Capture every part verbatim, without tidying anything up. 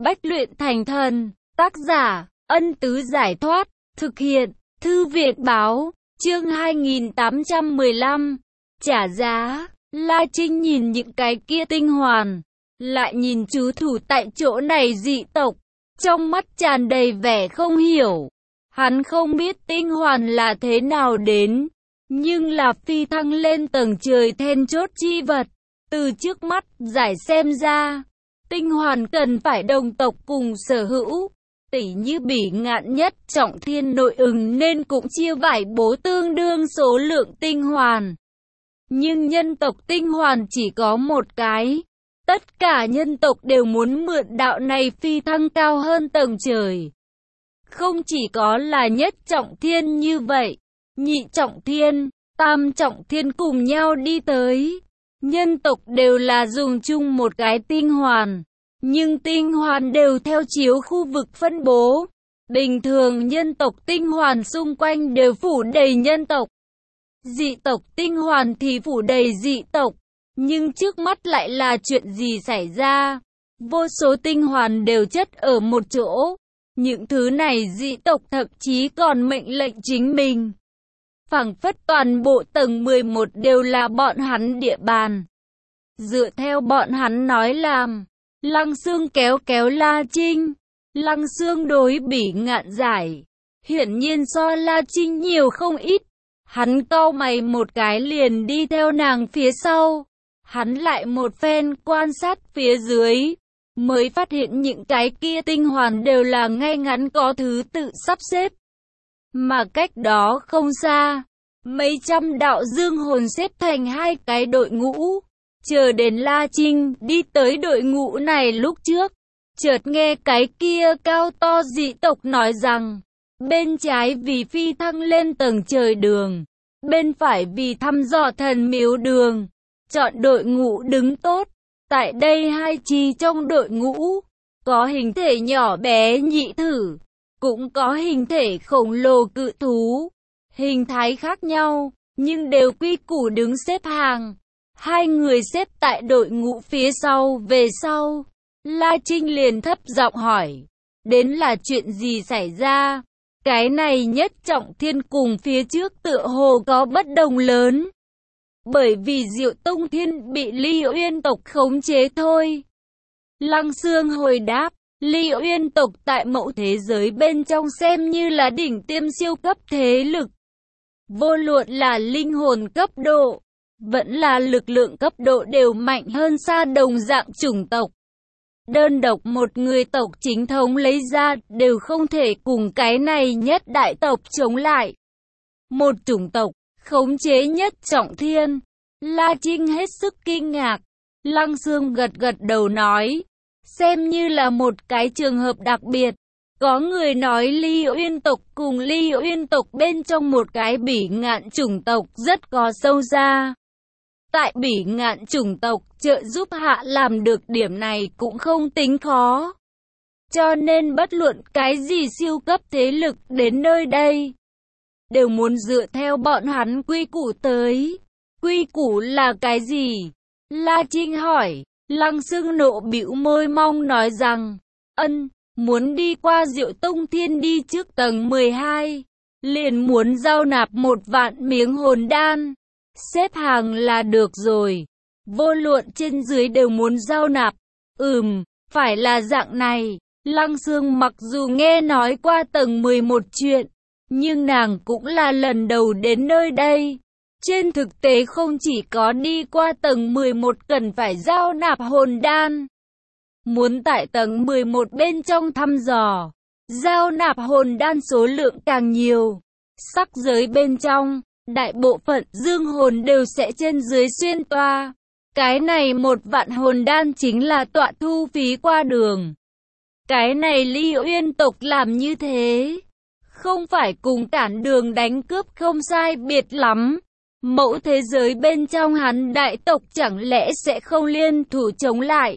Bách luyện thành thần. Tác giả, Ân Tứ Giải Thoát. Thực hiện, Thư viện Báo. Chương hai nghìn tám trăm mười lăm. Trả giá. La Trinh nhìn những cái kia tinh hoàn, lại nhìn chú thủ tại chỗ này dị tộc, trong mắt tràn đầy vẻ không hiểu. Hắn không biết tinh hoàn là thế nào đến, nhưng là phi thăng lên tầng trời then chốt chi vật. Từ trước mắt giải xem ra, tinh hoàn cần phải đồng tộc cùng sở hữu. Tỷ như Bỉ Ngạn Nhất Trọng Thiên nội ứng nên cũng chia vải bố tương đương số lượng tinh hoàn. Nhưng nhân tộc tinh hoàn chỉ có một cái. Tất cả nhân tộc đều muốn mượn đạo này phi thăng cao hơn tầng trời. Không chỉ có là Nhất Trọng Thiên như vậy, Nhị Trọng Thiên, Tam Trọng Thiên cùng nhau đi tới. Nhân tộc đều là dùng chung một cái tinh hoàn, nhưng tinh hoàn đều theo chiếu khu vực phân bố. Bình thường nhân tộc tinh hoàn xung quanh đều phủ đầy nhân tộc. Dị tộc tinh hoàn thì phủ đầy dị tộc. Nhưng trước mắt lại là chuyện gì xảy ra? Vô số tinh hoàn đều chất ở một chỗ. Những thứ này dị tộc thậm chí còn mệnh lệnh chính mình. Phảng phất toàn bộ tầng mười một đều là bọn hắn địa bàn. Dựa theo bọn hắn nói làm, Lăng Xương kéo kéo La Trinh. Lăng Xương đối Bỉ Ngạn giải, hiển nhiên so La Trinh nhiều không ít. Hắn cau mày một cái liền đi theo nàng phía sau. Hắn lại một phen quan sát phía dưới, mới phát hiện những cái kia tinh hoàn đều là ngay ngắn có thứ tự sắp xếp. Mà cách đó không xa, mấy trăm đạo dương hồn xếp thành hai cái đội ngũ. Chờ đến La Trinh đi tới đội ngũ này lúc trước, chợt nghe cái kia cao to dị tộc nói rằng, bên trái vì phi thăng lên tầng trời đường, bên phải vì thăm dò thần miếu đường. Chọn đội ngũ đứng tốt. Tại đây hai chi trong đội ngũ, có hình thể nhỏ bé nhị thử, cũng có hình thể khổng lồ cự thú. Hình thái khác nhau, nhưng đều quy củ đứng xếp hàng. Hai người xếp tại đội ngũ phía sau về sau. La Trinh liền thấp giọng hỏi, đến là chuyện gì xảy ra? Cái này Nhất Trọng Thiên cùng phía trước tựa hồ có bất đồng lớn. Bởi vì Diệu Tông Thiên bị Ly Uyên tộc khống chế thôi. Lăng Xương hồi đáp, Ly Uyên tộc tại mẫu thế giới bên trong xem như là đỉnh tiêm siêu cấp thế lực. Vô luận là linh hồn cấp độ, vẫn là lực lượng cấp độ đều mạnh hơn xa đồng dạng chủng tộc. Đơn độc một người tộc chính thống lấy ra đều không thể cùng cái này nhất đại tộc chống lại. Một chủng tộc khống chế Nhất Trọng Thiên. La Trinh hết sức kinh ngạc. Lăng Xương gật gật đầu nói, xem như là một cái trường hợp đặc biệt. Có người nói Ly Uyên tộc cùng Ly Uyên tộc bên trong một cái Bỉ Ngạn chủng tộc rất có sâu xa. Tại Bỉ Ngạn chủng tộc trợ giúp hạ làm được điểm này cũng không tính khó. Cho nên bất luận cái gì siêu cấp thế lực đến nơi đây, đều muốn dựa theo bọn hắn quy củ tới. Quy củ là cái gì? La Trinh hỏi. Lăng Xương nộ bĩu môi mong nói rằng, ân, muốn đi qua Diệu Tông Thiên đi trước tầng mười hai, liền muốn giao nạp một vạn miếng hồn đan. Xếp hàng là được rồi. Vô luận trên dưới đều muốn giao nạp. Ừm, phải là dạng này. Lăng Xương mặc dù nghe nói qua tầng mười một chuyện, nhưng nàng cũng là lần đầu đến nơi đây. Trên thực tế không chỉ có đi qua tầng mười một cần phải giao nạp hồn đan. Muốn tại tầng mười một bên trong thăm dò, giao nạp hồn đan số lượng càng nhiều. Sắc giới bên trong, đại bộ phận dương hồn đều sẽ trên dưới xuyên toa. Cái này một vạn hồn đan chính là tọa thu phí qua đường. Cái này Ly Uyên tộc làm như thế, không phải cùng cản đường đánh cướp không sai biệt lắm. Mẫu thế giới bên trong hắn đại tộc chẳng lẽ sẽ không liên thủ chống lại?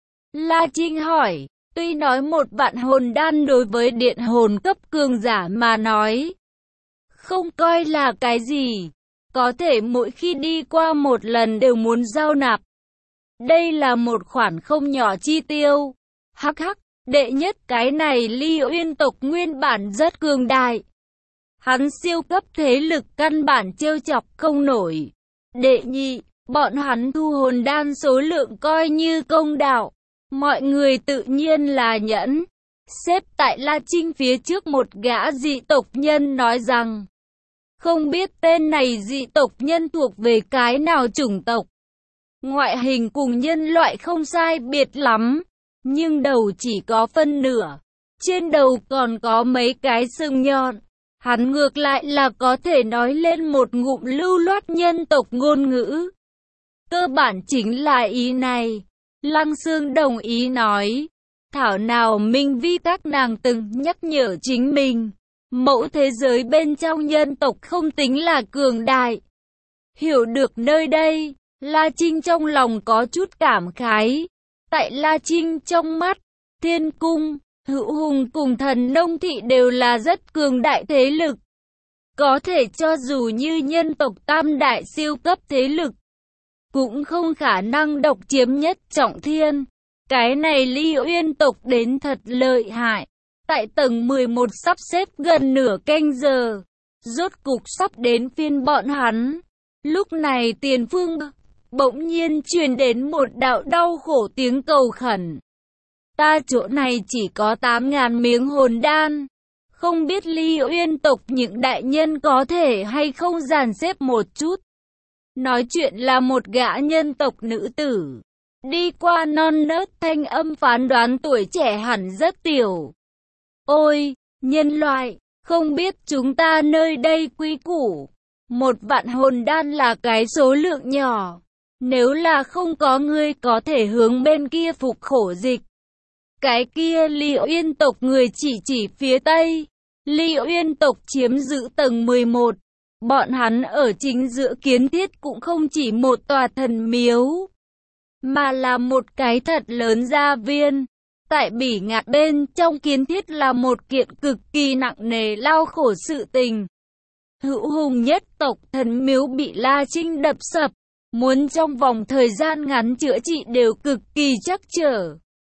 La Trinh hỏi, tuy nói một vạn hồn đan đối với điện hồn cấp cường giả mà nói, không coi là cái gì. Có thể mỗi khi đi qua một lần đều muốn giao nạp. Đây là một khoản không nhỏ chi tiêu. Hắc hắc, Đệ nhất, cái này Ly Uyên tộc nguyên bản rất cường đại. Hắn siêu cấp thế lực căn bản trêu chọc không nổi. Đệ nhị, bọn hắn thu hồn đan số lượng coi như công đạo. Mọi người tự nhiên là nhẫn. Xếp tại La Trinh phía trước một gã dị tộc nhân nói rằng, không biết tên này dị tộc nhân thuộc về cái nào chủng tộc. Ngoại hình cùng nhân loại không sai biệt lắm, nhưng đầu chỉ có phân nửa. Trên đầu còn có mấy cái sừng nhọn. Hắn ngược lại là có thể nói lên một ngụm lưu loát nhân tộc ngôn ngữ. Cơ bản chính là ý này. Lăng Xương đồng ý nói. Thảo nào Minh Vi các nàng từng nhắc nhở chính mình. Mẫu thế giới bên trong nhân tộc không tính là cường đại. Hiểu được nơi đây, La Trinh trong lòng có chút cảm khái. Tại La Trinh trong mắt, Thiên Cung, Hữu Hùng cùng Thần Nông Thị đều là rất cường đại thế lực. Có thể cho dù như nhân tộc tam đại siêu cấp thế lực, cũng không khả năng độc chiếm nhất trọng thiên. Cái này Ly Uyên tộc đến thật lợi hại. Tại tầng mười một sắp xếp gần nửa canh giờ, rốt cục sắp đến phiên bọn hắn. Lúc này tiền phương bỗng nhiên truyền đến một đạo đau khổ tiếng cầu khẩn. Ta chỗ này chỉ có tám ngàn miếng hồn đan. Không biết Ly Uyên tộc những đại nhân có thể hay không dàn xếp một chút. Nói chuyện là một gã nhân tộc nữ tử. Đi qua non nớt thanh âm phán đoán tuổi trẻ hẳn rất tiểu. Ôi, nhân loại, không biết chúng ta nơi đây quý củ. Một vạn hồn đan là cái số lượng nhỏ. Nếu là không có ngươi có thể hướng bên kia phục khổ dịch. Cái kia Ly Uyên tộc người chỉ chỉ phía tây. Ly Uyên tộc chiếm giữ tầng mười một. Bọn hắn ở chính giữa kiến thiết cũng không chỉ một tòa thần miếu, mà là một cái thật lớn gia viên. Tại Bỉ Ngạn bên trong kiến thiết là một kiện cực kỳ nặng nề lao khổ sự tình. Hữu Hùng nhất tộc thần miếu bị La Trinh đập sập, muốn trong vòng thời gian ngắn chữa trị đều cực kỳ chắc trở.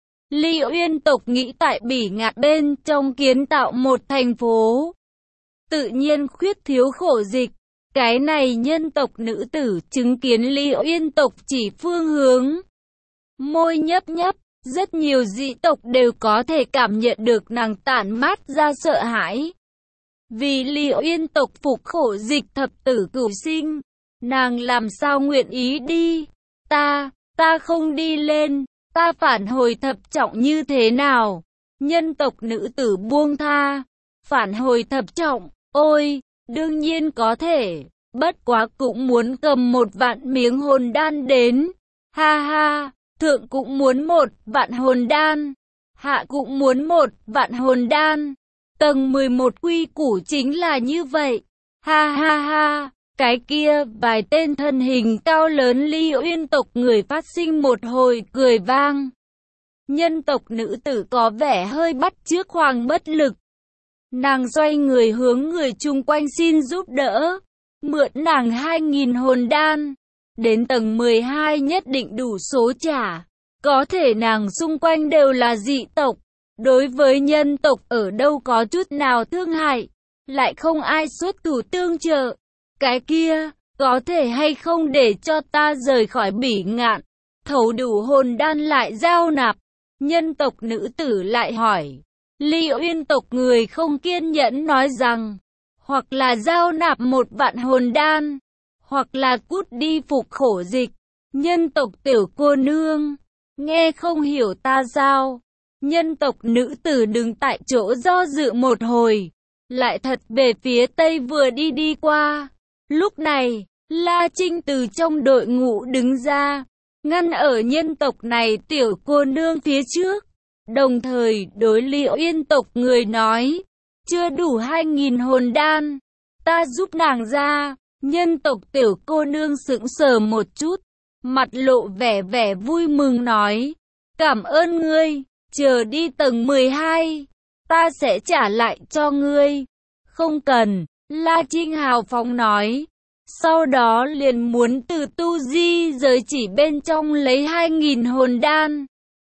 Ly Uyên tộc nghĩ tại Bỉ Ngạn bên trong kiến tạo một thành phố, tự nhiên khuyết thiếu khổ dịch. Cái này nhân tộc nữ tử chứng kiến Ly Uyên tộc chỉ phương hướng, môi nhấp nhấp, rất nhiều dị tộc đều có thể cảm nhận được nàng tản mát ra sợ hãi. Vì Ly Uyên tộc phục khổ dịch thập tử cửu sinh, nàng làm sao nguyện ý đi? Ta, ta không đi lên, ta phản hồi thập trọng như thế nào? Nhân tộc nữ tử buông tha, phản hồi thập trọng, ôi, đương nhiên có thể, bất quá cũng muốn cầm một vạn miếng hồn đan đến. Ha ha, thượng cũng muốn một vạn hồn đan, hạ cũng muốn một vạn hồn đan. Tầng mười một quy củ chính là như vậy. Ha ha ha, cái kia vài tên thân hình cao lớn Ly Uyên tộc người phát sinh một hồi cười vang. Nhân tộc nữ tử có vẻ hơi bắt chước Hoàng Bất Lực. Nàng xoay người hướng người chung quanh xin giúp đỡ, mượn nàng hai nghìn hồn đan. Đến tầng mười hai nhất định đủ số trả. Có thể nàng xung quanh đều là dị tộc. Đối với nhân tộc ở đâu có chút nào thương hại, lại không ai xuất thủ tương trợ. Cái kia, có thể hay không để cho ta rời khỏi Bỉ Ngạn, thấu đủ hồn đan lại giao nạp? Nhân tộc nữ tử lại hỏi. Ly Uyên tộc người không kiên nhẫn nói rằng, hoặc là giao nạp một vạn hồn đan, hoặc là cút đi phục khổ dịch. Nhân tộc tiểu cô nương, nghe không hiểu ta sao? Nhân tộc nữ tử đứng tại chỗ do dự một hồi, lại thật về phía tây vừa đi đi qua. Lúc này, La Trinh từ trong đội ngũ đứng ra, ngăn ở nhân tộc này tiểu cô nương phía trước. Đồng thời đối Ly Uyên tộc người nói, chưa đủ hai nghìn hồn đan, ta giúp nàng ra. Nhân tộc tiểu cô nương sững sờ một chút, mặt lộ vẻ vẻ vui mừng nói, cảm ơn ngươi, chờ đi tầng mười hai, ta sẽ trả lại cho ngươi. Không cần, La Trinh hào phóng nói, sau đó liền muốn từ tu di giới chỉ bên trong lấy hai nghìn hồn đan.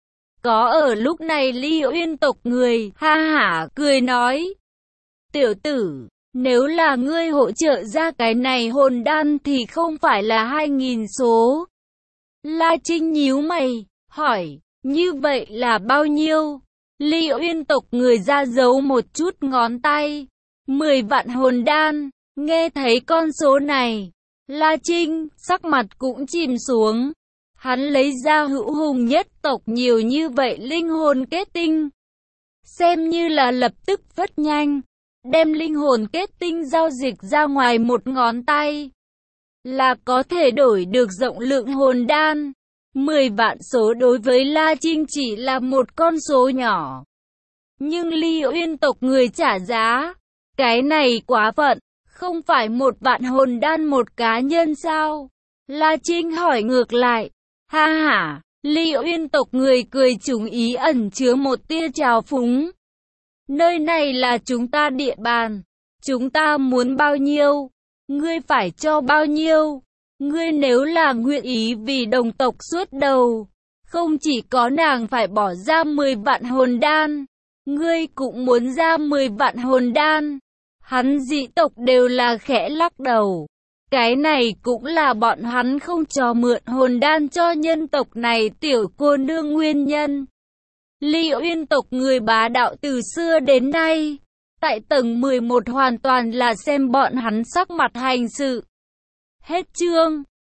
có ở lúc này Ly Uyên tộc người, ha hả, cười nói. Tiểu tử, nếu là ngươi hỗ trợ ra cái này hồn đan thì không phải là hai nghìn số. La Trinh nhíu mày, hỏi, như vậy là bao nhiêu? Ly Uyên tộc người ra dấu một chút ngón tay. Mười vạn hồn đan, nghe thấy con số này. La Trinh, sắc mặt cũng chìm xuống. Hắn lấy ra hữu hùng nhất tộc nhiều như vậy linh hồn kết tinh. Xem như là lập tức rất nhanh. Đem linh hồn kết tinh giao dịch ra ngoài một ngón tay. Là có thể đổi được rộng lượng hồn đan. Mười vạn số đối với La Trinh chỉ là một con số nhỏ. Nhưng Ly Uyên tộc người trả giá. Cái này quá phận. Không phải một vạn hồn đan một cá nhân sao? La Trinh hỏi ngược lại. Ha ha, Ly Uyên tộc người cười trúng ý ẩn chứa một tia trào phúng. Nơi này là chúng ta địa bàn. Chúng ta muốn bao nhiêu? Ngươi phải cho bao nhiêu? Ngươi nếu là nguyện ý vì đồng tộc suốt đầu. Không chỉ có nàng phải bỏ ra mười vạn hồn đan. Ngươi cũng muốn ra mười vạn hồn đan. Hắn dị tộc đều là khẽ lắc đầu. Cái này cũng là bọn hắn không cho mượn hồn đan cho nhân tộc này tiểu cô nương nguyên nhân. Ly Uyên tộc người bá đạo từ xưa đến nay. Tại tầng mười một hoàn toàn là xem bọn hắn sắc mặt hành sự. Hết chương.